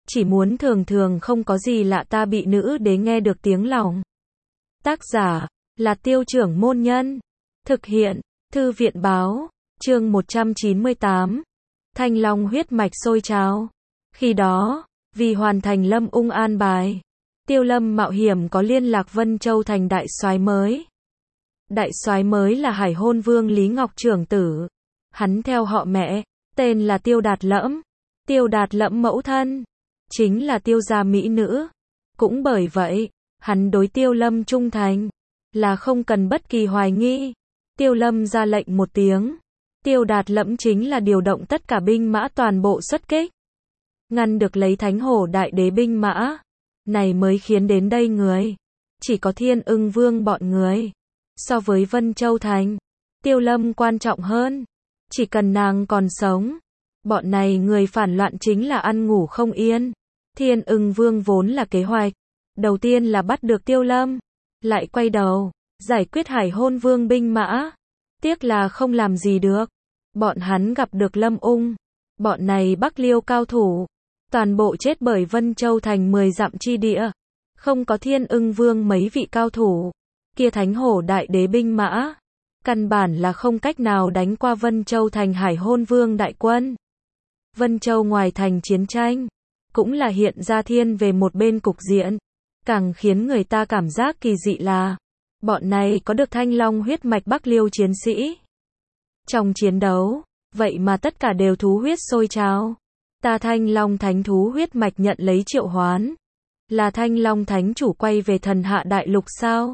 chỉ muốn thường thường không có gì lạ ta bị nữ đế nghe được tiếng lòng. Tác giả là Tiêu Trưởng Môn Nhân. Thực hiện Thư viện Báo. Chương 198. Thanh Long huyết mạch sôi trào. Khi đó, vì hoàn thành Lâm Ung an bài, Tiêu Lâm mạo hiểm có liên lạc Vân Châu thành đại soái mới. Đại soái mới là Hải Hôn Vương Lý Ngọc trưởng tử. Hắn theo họ mẹ, tên là Tiêu Đạt Lẫm. Tiêu Đạt Lẫm mẫu thân chính là Tiêu gia mỹ nữ. Cũng bởi vậy, hắn đối Tiêu Lâm trung thành, là không cần bất kỳ hoài nghi. Tiêu Lâm ra lệnh một tiếng, Tiêu Đạt Lẫm chính là điều động tất cả binh mã toàn bộ xuất kích, ngăn được lấy Thánh Hổ Đại Đế binh mã. Này mới khiến đến đây người, chỉ có Thiên Ưng Vương bọn người. So với Vân Châu thành, Tiêu Lâm quan trọng hơn. Chỉ cần nàng còn sống, bọn này người phản loạn chính là ăn ngủ không yên. Thiên Ưng Vương vốn là kế hoạch đầu tiên là bắt được Tiêu Lâm, lại quay đầu giải quyết Hải Hôn Vương binh mã. Tiếc là không làm gì được. Bọn hắn gặp được Lâm Ung, bọn này Bắc Liêu cao thủ, toàn bộ chết bởi Vân Châu thành 10 dặm chi địa. Không có Thiên Ưng Vương mấy vị cao thủ, kia Thánh Hổ Đại Đế binh mã, căn bản là không cách nào đánh qua Vân Châu thành Hải Hôn Vương đại quân. Vân Châu ngoài thành chiến tranh, cũng là hiện ra thiên về một bên cục diện. Càng khiến người ta cảm giác kỳ dị là, bọn này có được Thanh Long huyết mạch Bắc Liêu chiến sĩ. Trong chiến đấu, vậy mà tất cả đều thú huyết sôi trào. Ta Thanh Long thánh thú huyết mạch nhận lấy triệu hoán. Là Thanh Long thánh chủ quay về thần hạ đại lục sao?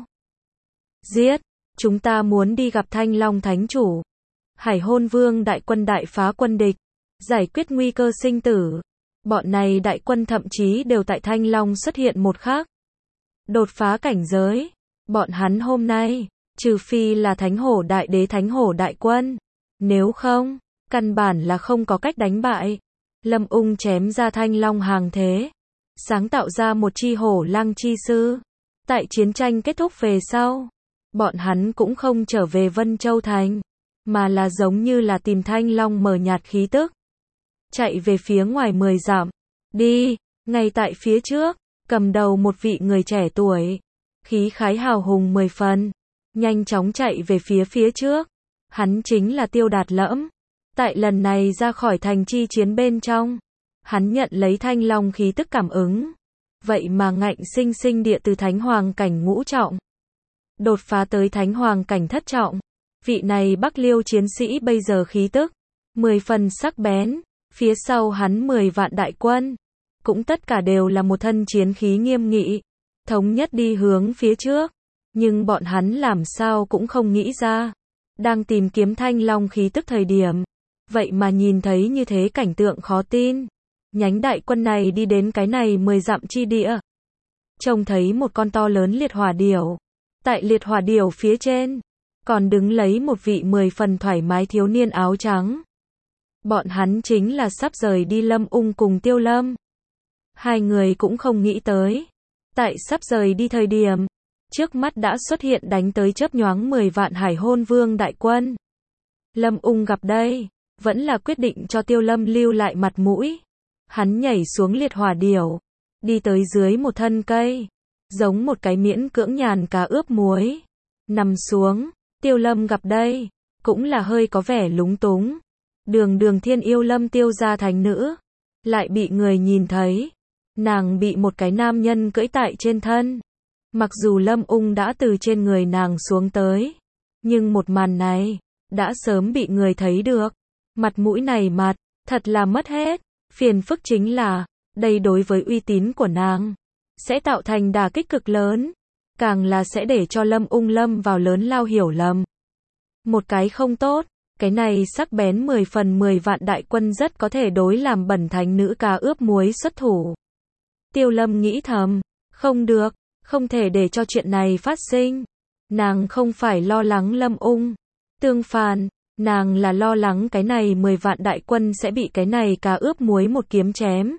Giết! Chúng ta muốn đi gặp Thanh Long thánh chủ. Hải Hôn Vương đại quân đại phá quân địch, giải quyết nguy cơ sinh tử. Bọn này đại quân thậm chí đều tại Thanh Long xuất hiện một khắc đột phá cảnh giới. Bọn hắn hôm nay, trừ phi là Thánh Hổ Đại Đế Thánh Hổ đại quân, nếu không, căn bản là không có cách đánh bại. Lâm Ung chém ra Thanh Long hàng thế, sáng tạo ra một chi hổ lăng chi sư. Tại chiến tranh kết thúc về sau, bọn hắn cũng không trở về Vân Châu thành, mà là giống như là tìm Thanh Long mờ nhạt khí tức, chạy về phía ngoài 10 dặm. Đi, ngay tại phía trước, cầm đầu một vị người trẻ tuổi, khí khái hào hùng 10 phần, nhanh chóng chạy về phía trước. Hắn chính là Tiêu Đạt Lẫm. Tại lần này ra khỏi thành chi chiến bên trong, hắn nhận lấy Thanh Long khí tức cảm ứng, vậy mà ngạnh sinh sinh địa từ Thánh Hoàng cảnh ngũ trọng đột phá tới Thánh Hoàng cảnh thất trọng. Vị này Bắc Liêu chiến sĩ bây giờ khí tức 10 phần sắc bén, phía sau hắn 10 vạn đại quân, cũng tất cả đều là một thân chiến khí nghiêm nghị, thống nhất đi hướng phía trước. Nhưng bọn hắn làm sao cũng không nghĩ ra, đang tìm kiếm Thanh Long khí tức thời điểm, vậy mà nhìn thấy như thế cảnh tượng khó tin. Nhánh đại quân này đi đến cái này 10 dặm chi địa, trông thấy một con to lớn liệt hỏa điểu. Tại liệt hỏa điểu phía trên, còn đứng lấy một vị 10 phần thoải mái thiếu niên áo trắng. Bọn hắn chính là sắp rời đi Lâm Ung cùng Tiêu Lâm. Hai người cũng không nghĩ tới, tại sắp rời đi thời điểm, trước mắt đã xuất hiện đánh tới chớp nhoáng 10 vạn Hải Hôn Vương đại quân. Lâm Ung gặp đây, vẫn là quyết định cho Tiêu Lâm lưu lại mặt mũi. Hắn nhảy xuống liệt hỏa điểu, đi tới dưới một thân cây, giống một cái miễn cưỡng nhàn cá ướp muối, nằm xuống. Tiêu Lâm gặp đây, cũng là hơi có vẻ lúng túng. Đường Thiên yêu Lâm Tiêu gia thành nữ, lại bị người nhìn thấy. Nàng bị một cái nam nhân cưỡi tại trên thân. Mặc dù Lâm Ung đã từ trên người nàng xuống tới, nhưng một màn này đã sớm bị người thấy được. Mặt mũi này thật là mất hết. Phiền phức chính là, đây đối với uy tín của nàng sẽ tạo thành đả kích cực lớn, càng là sẽ để cho Lâm Ung lâm vào lớn lao hiểu lầm. Một cái không tốt, cái này sắc bén 10 phần 10 vạn đại quân rất có thể đối làm bẩn thánh nữ cá ướp muối xuất thủ. Tiêu Lâm nghĩ thầm, không được, không thể để cho chuyện này phát sinh. Nàng không phải lo lắng Lâm Ung, tương phản, nàng là lo lắng cái này 10 vạn đại quân sẽ bị cái này cá ướp muối một kiếm chém.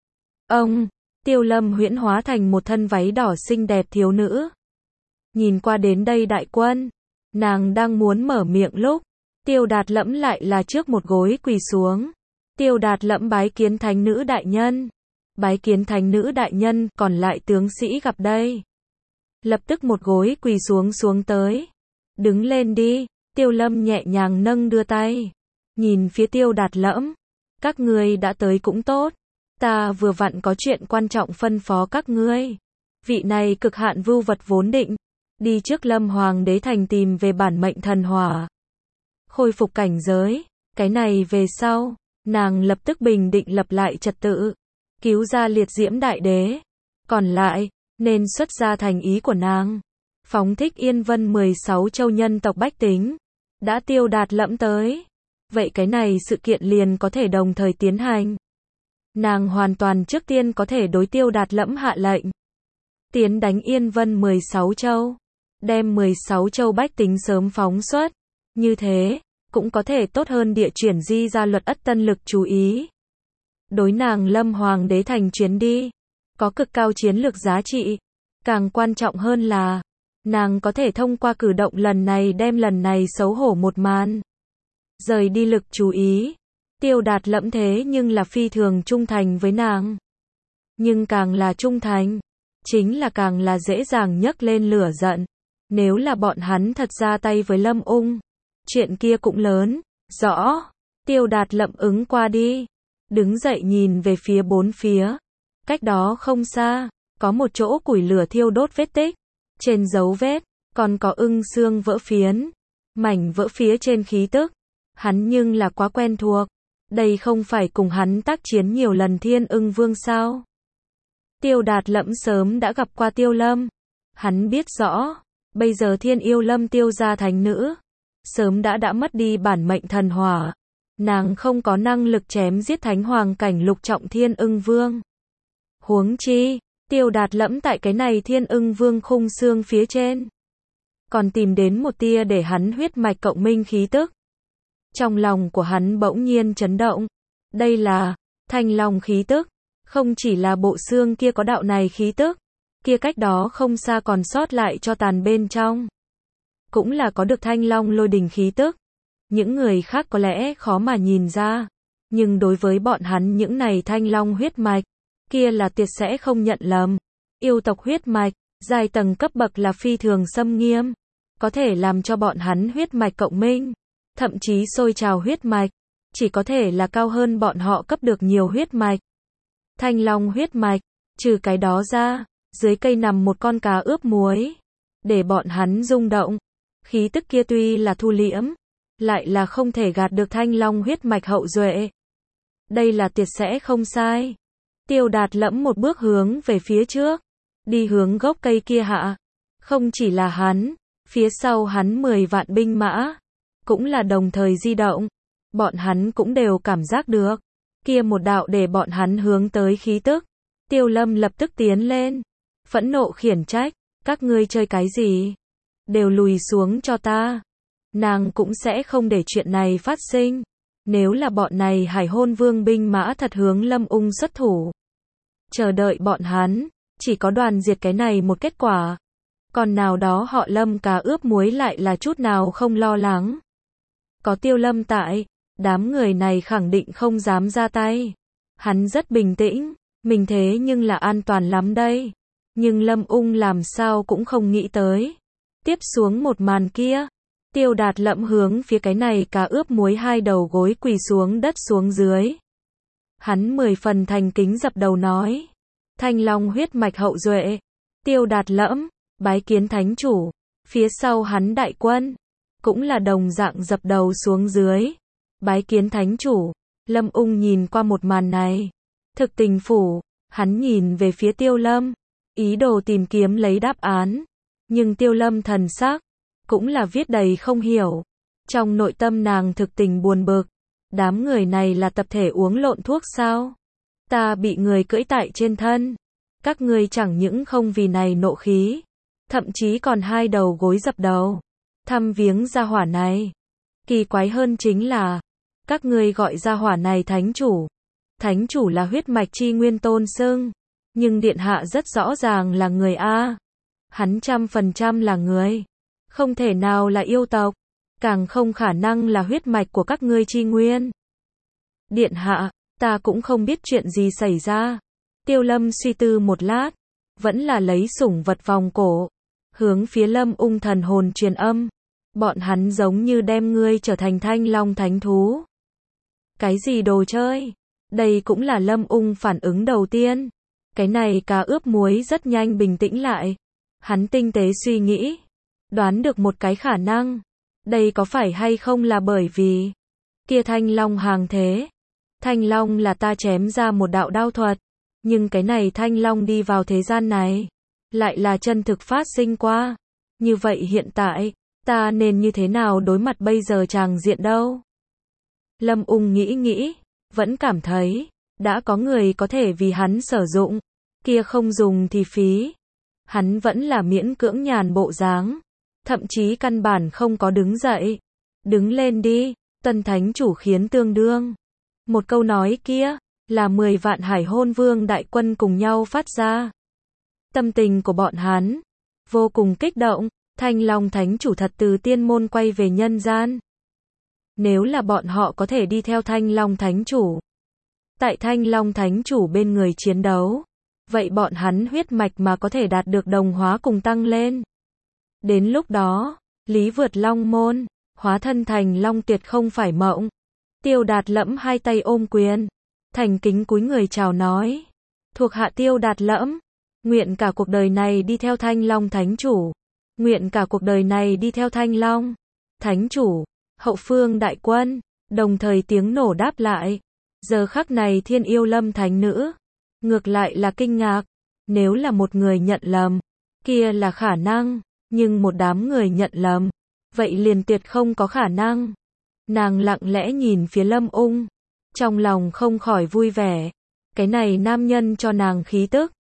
Tiêu Lâm huyễn hóa thành một thân váy đỏ xinh đẹp thiếu nữ. Nhìn qua đến đây đại quân, nàng đang muốn mở miệng lúc, Tiêu Đạt Lẫm lại là trước một gối quỳ xuống. Tiêu Đạt Lẫm bái kiến thánh nữ đại nhân. bái kiến thánh nữ đại nhân, còn lại tướng sĩ gặp đây. Lập tức một gối quỳ xuống tới. Đứng lên đi, Tiêu Lâm nhẹ nhàng nâng đưa tay. Nhìn phía Tiêu Đạt Lẫm. Các ngươi đã tới cũng tốt. Ta vừa vặn có chuyện quan trọng phân phó các ngươi. Vị này cực hạn vưu vật vốn định đi trước Lâm Hoàng đế thành tìm về bản mệnh thần hỏa. Khôi phục cảnh giới. Cái này về sau, nàng lập tức bình định lập lại trật tự. Cứu ra liệt diễm đại đế. Còn lại, nên xuất ra thành ý của nàng. Phóng thích Yên Vân 16 châu nhân tộc bách tính. Đã Tiêu Đạt Lẫm tới. Vậy cái này sự kiện liền có thể đồng thời tiến hành. Nàng hoàn toàn trước tiên có thể đối Tiêu Đạt Lẫm hạ lệnh. Tiến đánh Yên Vân 16 châu. Đem 16 châu bách tính sớm phóng xuất. Như thế, cũng có thể tốt hơn địa chuyển di ra luật ất tân lực chú ý. Đối nàng Lâm Hoàng đế thành chuyến đi. Có cực cao chiến lược giá trị. Càng quan trọng hơn là, nàng có thể thông qua cử động lần này đem lần này xấu hổ một màn. Rời đi lực chú ý. Tiêu Đạt Lẫm thế nhưng là phi thường trung thành với nàng. Nhưng càng là trung thành, chính là càng là dễ dàng nhấc lên lửa giận. Nếu là bọn hắn thật ra tay với Lâm Ung, chuyện kia cũng lớn. Rõ. Tiêu Đạt Lẫm ứng qua đi. Đứng dậy nhìn về phía bốn phía. Cách đó không xa, có một chỗ củi lửa thiêu đốt vết tích. Trên dấu vết, còn có ưng xương vỡ phiến. Mảnh vỡ phía trên khí tức. Hắn nhưng là quá quen thuộc. Đây không phải cùng hắn tác chiến nhiều lần Thiên Ưng Vương sao? Tiêu Đạt Lẫm sớm đã gặp qua Tiêu Lâm. Hắn biết rõ, bây giờ Thiên Yêu Lâm Tiêu gia thánh nữ, sớm đã mất đi bản mệnh thần hỏa. Nàng không có năng lực chém giết thánh hoàng cảnh lục trọng Thiên Ưng Vương. Huống chi, Tiêu Đạt Lẫm tại cái này Thiên Ưng Vương khung xương phía trên. Còn tìm đến một tia để hắn huyết mạch cộng minh khí tức. Trong lòng của hắn bỗng nhiên chấn động. Đây là Thanh Long khí tức. Không chỉ là bộ xương kia có đạo này khí tức. Kia cách đó không xa còn sót lại cho tàn bên trong. Cũng là có được Thanh Long lôi đình khí tức. Những người khác có lẽ khó mà nhìn ra. Nhưng đối với bọn hắn những này Thanh Long huyết mạch, kia là tuyệt sẽ không nhận lầm. Yêu tộc huyết mạch, giai tầng cấp bậc là phi thường xâm nghiêm. Có thể làm cho bọn hắn huyết mạch cộng minh. Thậm chí sôi trào huyết mạch, chỉ có thể là cao hơn bọn họ cấp được nhiều huyết mạch. Thanh Long huyết mạch, trừ cái đó ra, dưới cây nằm một con cá ướp muối. Để bọn hắn rung động. Khí tức kia tuy là thu liễm, lại là không thể gạt được Thanh Long huyết mạch hậu duệ. Đây là tuyệt sẽ không sai. Tiêu Đạt Lẫm một bước hướng về phía trước. Đi hướng gốc cây kia hạ. Không chỉ là hắn, phía sau hắn 10 vạn binh mã. Cũng là đồng thời di động. Bọn hắn cũng đều cảm giác được. Kia một đạo để bọn hắn hướng tới khí tức. Tiêu Lâm lập tức tiến lên. Phẫn nộ khiển trách. Các ngươi chơi cái gì? Đều lùi xuống cho ta. Nàng cũng sẽ không để chuyện này phát sinh. Nếu là bọn này Hải Hôn Vương binh mã thật hướng Lâm Ung xuất thủ. Chờ đợi bọn hắn. Chỉ có đoàn diệt cái này một kết quả. Còn nào đó họ Lâm cá ướp muối lại là chút nào không lo lắng. Có Tiêu Lâm tại, đám người này khẳng định không dám ra tay. Hắn rất bình tĩnh, mình thế nhưng là an toàn lắm đây. Nhưng Lâm Ung làm sao cũng không nghĩ tới. Tiếp xuống một màn kia, Tiêu Đạt Lẫm hướng phía cái này cá ướp muối hai đầu gối quỳ xuống đất xuống dưới. Hắn 10 phần thành kính dập đầu nói. Thanh Long huyết mạch hậu duệ. Tiêu Đạt Lẫm, bái kiến thánh chủ. Phía sau hắn đại quân. Cũng là đồng dạng dập đầu xuống dưới. Bái kiến thánh chủ. Lâm Ung nhìn qua một màn này. Thực tình phủ. Hắn nhìn về phía Tiêu Lâm. Ý đồ tìm kiếm lấy đáp án. Nhưng Tiêu Lâm thần sắc. Cũng là viết đầy không hiểu. Trong nội tâm nàng thực tình buồn bực. Đám người này là tập thể uống lộn thuốc sao? Ta bị người cưỡi tại trên thân. Các ngươi chẳng những không vì này nộ khí. Thậm chí còn hai đầu gối dập đầu. Thăm viếng gia hỏa này. Kỳ quái hơn chính là, các ngươi gọi gia hỏa này thánh chủ. Thánh chủ là huyết mạch chi nguyên tôn xưng. Nhưng điện hạ rất rõ ràng là người A. Hắn 100% là người. Không thể nào là yêu tộc. Càng không khả năng là huyết mạch của các ngươi chi nguyên. Điện hạ, ta cũng không biết chuyện gì xảy ra. Tiêu Lâm suy tư một lát, vẫn là lấy sủng vật vòng cổ, hướng phía Lâm Ung thần hồn truyền âm. Bọn hắn giống như đem ngươi trở thành Thanh Long thánh thú. Cái gì đồ chơi? Đây cũng là Lâm Ung phản ứng đầu tiên. Cái này cá ướp muối rất nhanh bình tĩnh lại. Hắn tinh tế suy nghĩ, đoán được một cái khả năng. Đây có phải hay không là bởi vì kia Thanh Long hàng thế. Thanh Long là ta chém ra một đạo đao thuật, nhưng cái này Thanh Long đi vào thế gian này, lại là chân thực phát sinh qua. Như vậy hiện tại, ta nên như thế nào đối mặt bây giờ tràng diện đâu? Lâm Ung nghĩ nghĩ, vẫn cảm thấy, đã có người có thể vì hắn sử dụng, kia không dùng thì phí. Hắn vẫn là miễn cưỡng nhàn bộ dáng, thậm chí căn bản không có đứng dậy. Đứng lên đi, Tân Thánh Chủ khiến tương đương. Một câu nói kia, là 10 vạn Hải Hôn Vương đại quân cùng nhau phát ra. Tâm tình của bọn hắn, vô cùng kích động. Thanh Long Thánh Chủ thật từ tiên môn quay về nhân gian. Nếu là bọn họ có thể đi theo Thanh Long Thánh Chủ, tại Thanh Long Thánh Chủ bên người chiến đấu, vậy bọn hắn huyết mạch mà có thể đạt được đồng hóa cùng tăng lên. Đến lúc đó, Lý vượt Long môn, hóa thân thành Long tuyệt không phải mộng. Tiêu Đạt Lẫm hai tay ôm quyền, thành kính cúi người chào nói. Thuộc hạ Tiêu Đạt Lẫm, nguyện cả cuộc đời này đi theo Thanh Long Thánh Chủ. Nguyện cả cuộc đời này đi theo Thanh Long Thánh Chủ. Hậu phương đại quân, đồng thời tiếng nổ đáp lại. Giờ khắc này Thiên Yêu Lâm Thánh Nữ, ngược lại là kinh ngạc. Nếu là một người nhận lầm, kia là khả năng, nhưng một đám người nhận lầm, vậy liền tuyệt không có khả năng. Nàng lặng lẽ nhìn phía Lâm Ung, trong lòng không khỏi vui vẻ. Cái này nam nhân cho nàng khí tức,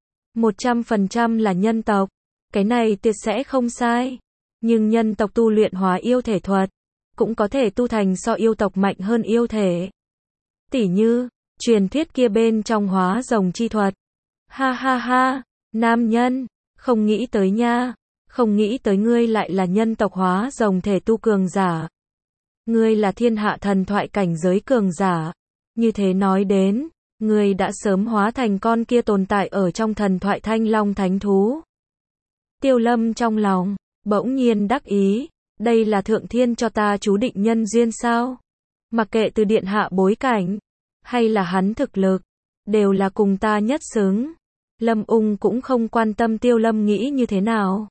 100% là nhân tộc. Cái này tuyệt sẽ không sai. Nhưng nhân tộc tu luyện hóa yêu thể thuật, cũng có thể tu thành so yêu tộc mạnh hơn yêu thể. Tỉ như, truyền thuyết kia bên trong hóa rồng chi thuật. Ha ha ha, nam nhân, không nghĩ tới nha, không nghĩ tới ngươi lại là nhân tộc hóa rồng thể tu cường giả. Ngươi là thiên hạ thần thoại cảnh giới cường giả. Như thế nói đến, ngươi đã sớm hóa thành con kia tồn tại ở trong thần thoại Thanh Long Thánh Thú. Tiêu Lâm trong lòng, bỗng nhiên đắc ý, đây là thượng thiên cho ta chú định nhân duyên sao? Mặc kệ từ điện hạ bối cảnh, hay là hắn thực lực, đều là cùng ta nhất xứng. Lâm Ung cũng không quan tâm Tiêu Lâm nghĩ như thế nào.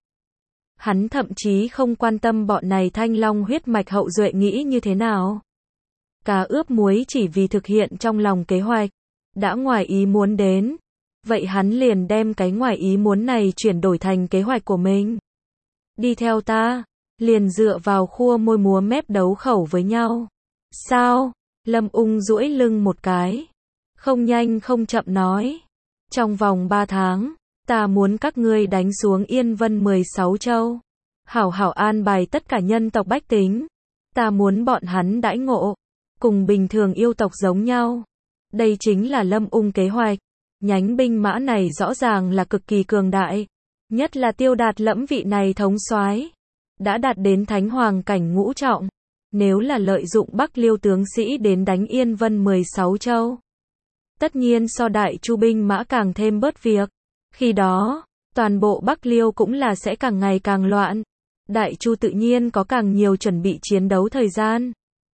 Hắn thậm chí không quan tâm bọn này Thanh Long huyết mạch hậu duệ nghĩ như thế nào. Cá ướp muối chỉ vì thực hiện trong lòng kế hoạch, đã ngoài ý muốn đến. Vậy hắn liền đem cái ngoài ý muốn này chuyển đổi thành kế hoạch của mình. Đi theo ta, liền dựa vào khua môi múa mép đấu khẩu với nhau. Sao? Lâm Ung duỗi lưng một cái. Không nhanh không chậm nói. Trong vòng 3 tháng, ta muốn các ngươi đánh xuống Yên Vân 16 châu. Hảo hảo an bài tất cả nhân tộc bách tính. Ta muốn bọn hắn đãi ngộ, cùng bình thường yêu tộc giống nhau. Đây chính là Lâm Ung kế hoạch. Nhánh binh mã này rõ ràng là cực kỳ cường đại. Nhất là Tiêu Đạt Lẫm vị này thống soái, đã đạt đến Thánh Hoàng cảnh ngũ trọng. Nếu là lợi dụng Bắc Liêu tướng sĩ đến đánh Yên Vân 16 châu, tất nhiên so Đại Chu binh mã càng thêm bớt việc. Khi đó, toàn bộ Bắc Liêu cũng là sẽ càng ngày càng loạn. Đại Chu tự nhiên có càng nhiều chuẩn bị chiến đấu thời gian.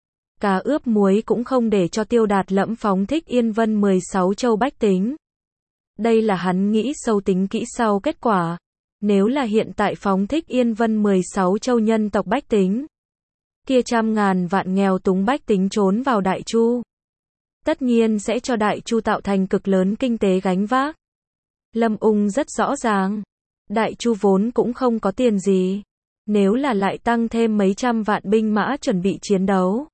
Cá ướp muối cũng không để cho Tiêu Đạt Lẫm phóng thích Yên Vân 16 châu bách tính. Đây là hắn nghĩ sâu tính kỹ sau kết quả. Nếu là hiện tại phóng thích Yên Vân 16 châu nhân tộc bách tính, kia trăm ngàn vạn nghèo túng bách tính trốn vào Đại Chu, tất nhiên sẽ cho Đại Chu tạo thành cực lớn kinh tế gánh vác. Lâm Ung rất rõ ràng, Đại Chu vốn cũng không có tiền gì. Nếu là lại tăng thêm mấy trăm vạn binh mã chuẩn bị chiến đấu,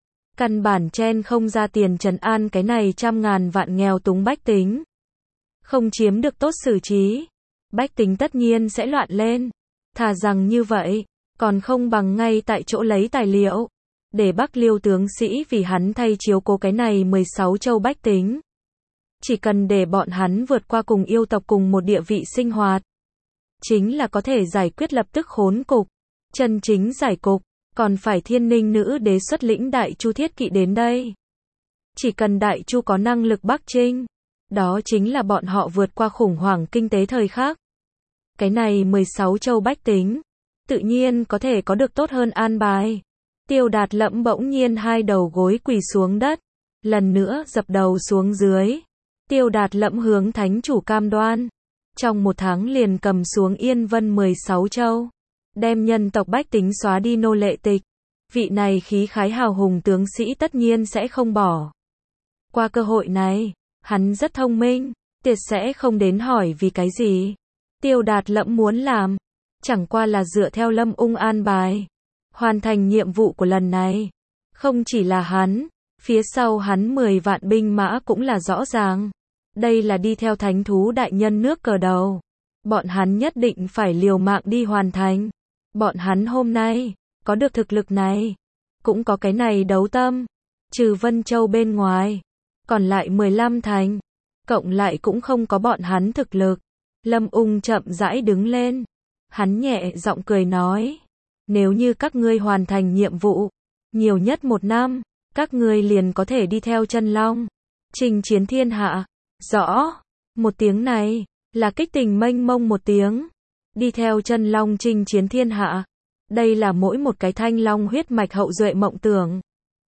căn bản chen không ra tiền trấn an cái này trăm ngàn vạn nghèo túng bách tính. Không chiếm được tốt xử trí, bách tính tất nhiên sẽ loạn lên. Thà rằng như vậy, còn không bằng ngay tại chỗ lấy tài liệu, để Bắc Liêu tướng sĩ vì hắn thay chiếu cố cái này 16 châu bách tính. Chỉ cần để bọn hắn vượt qua cùng yêu tộc cùng một địa vị sinh hoạt, chính là có thể giải quyết lập tức khốn cục. Chân chính giải cục, còn phải Thiên Ninh nữ đế xuất lĩnh Đại Chu thiết kỵ đến đây. Chỉ cần Đại Chu có năng lực bắc chinh, Đó chính là bọn họ vượt qua khủng hoảng kinh tế thời khắc. Cái này 16 châu bách tính, tự nhiên có thể có được tốt hơn an bài. Tiêu Đạt Lẫm bỗng nhiên hai đầu gối quỳ xuống đất, lần nữa dập đầu xuống dưới. Tiêu Đạt Lẫm hướng thánh chủ cam đoan, trong 1 tháng liền cầm xuống Yên Vân 16 châu, đem nhân tộc bách tính xóa đi nô lệ tịch. Vị này khí khái hào hùng tướng sĩ tất nhiên sẽ không bỏ qua cơ hội này. Hắn rất thông minh, tuyệt sẽ không đến hỏi vì cái gì. Tiêu Đạt Lẫm muốn làm, chẳng qua là dựa theo Lâm Ung an bài, hoàn thành nhiệm vụ của lần này. Không chỉ là hắn, phía sau hắn 10 vạn binh mã cũng là rõ ràng. Đây là đi theo thánh thú đại nhân nước cờ đầu. Bọn hắn nhất định phải liều mạng đi hoàn thành. Bọn hắn hôm nay, có được thực lực này, cũng có cái này đấu tâm. Trừ Vân Châu bên ngoài, còn lại 15 thành, cộng lại cũng không có bọn hắn thực lực. Lâm Ung chậm rãi đứng lên. Hắn nhẹ giọng cười nói, nếu như các ngươi hoàn thành nhiệm vụ, nhiều nhất 1 năm, các ngươi liền có thể đi theo Chân Long, chinh chiến thiên hạ. Rõ, một tiếng này, là kích tình mênh mông một tiếng. Đi theo Chân Long chinh chiến thiên hạ. Đây là mỗi một cái thanh long huyết mạch hậu duệ mộng tưởng.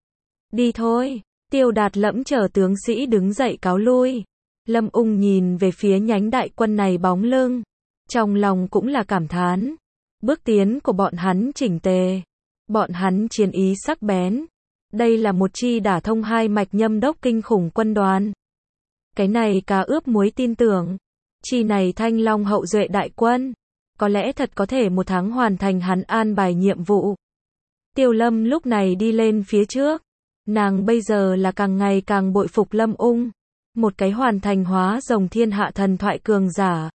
Đi thôi, Tiêu Đạt Lẫm chờ tướng sĩ đứng dậy cáo lui. Lâm Ung nhìn về phía nhánh đại quân này bóng lưng, trong lòng cũng là cảm thán. Bước tiến của bọn hắn chỉnh tề, bọn hắn chiến ý sắc bén. Đây là một chi đả thông hai mạch nhâm đốc kinh khủng quân đoàn. Cái này cá ướp muối tin tưởng, chi này thanh long hậu duệ đại quân, có lẽ thật có thể 1 tháng hoàn thành hắn an bài nhiệm vụ. Tiêu Lâm lúc này đi lên phía trước, nàng bây giờ là càng ngày càng bội phục Lâm Ung, một cái hoàn thành hóa rồng thiên hạ thần thoại cường giả.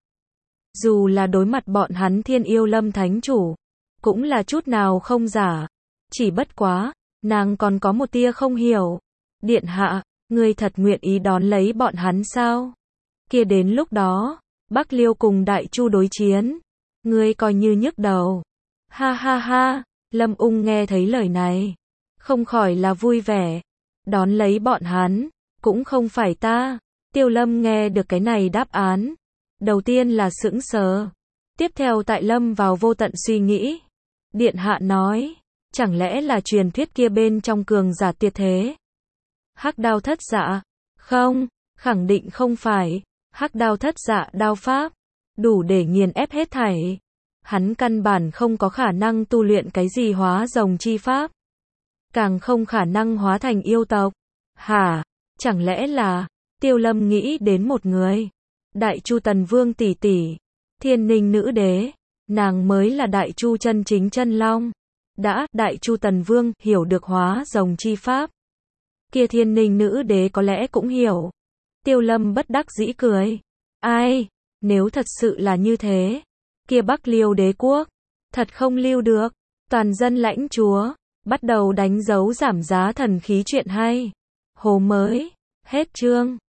Dù là đối mặt bọn hắn Thiên Yêu Lâm thánh chủ, cũng là chút nào không giả. Chỉ bất quá, nàng còn có một tia không hiểu. Điện hạ, ngươi thật nguyện ý đón lấy bọn hắn sao? Kia đến lúc đó, Bắc Liêu cùng Đại Chu đối chiến, ngươi coi như nhức đầu. Ha ha ha, Lâm Ung nghe thấy lời này, không khỏi là vui vẻ. Đón lấy bọn hắn, cũng không phải ta. Tiêu Lâm nghe được cái này đáp án, đầu tiên là sững sờ, tiếp theo tại lâm vào vô tận suy nghĩ. Điện hạ nói, chẳng lẽ là truyền thuyết kia bên trong cường giả tuyệt thế? Hắc đao thất dạ? Không, khẳng định không phải. Hắc đao thất dạ đao pháp, đủ để nghiền ép hết thảy. Hắn căn bản không có khả năng tu luyện cái gì hóa rồng chi pháp, càng không khả năng hóa thành yêu tộc. Hả? Chẳng lẽ là... Tiêu Lâm nghĩ đến một người. Đại Chu Tần Vương tỷ tỷ, Thiên Ninh nữ đế, nàng mới là Đại Chu chân chính chân long. Đại Chu Tần Vương hiểu được hóa rồng chi pháp, kia Thiên Ninh nữ đế có lẽ cũng hiểu. Tiêu Lâm bất đắc dĩ cười. Ai, nếu thật sự là như thế, kia Bắc Liêu đế quốc, thật không lưu được. Toàn dân lãnh chúa, bắt đầu đánh dấu giảm giá thần khí chuyện hay. Hồ mới, hết chương.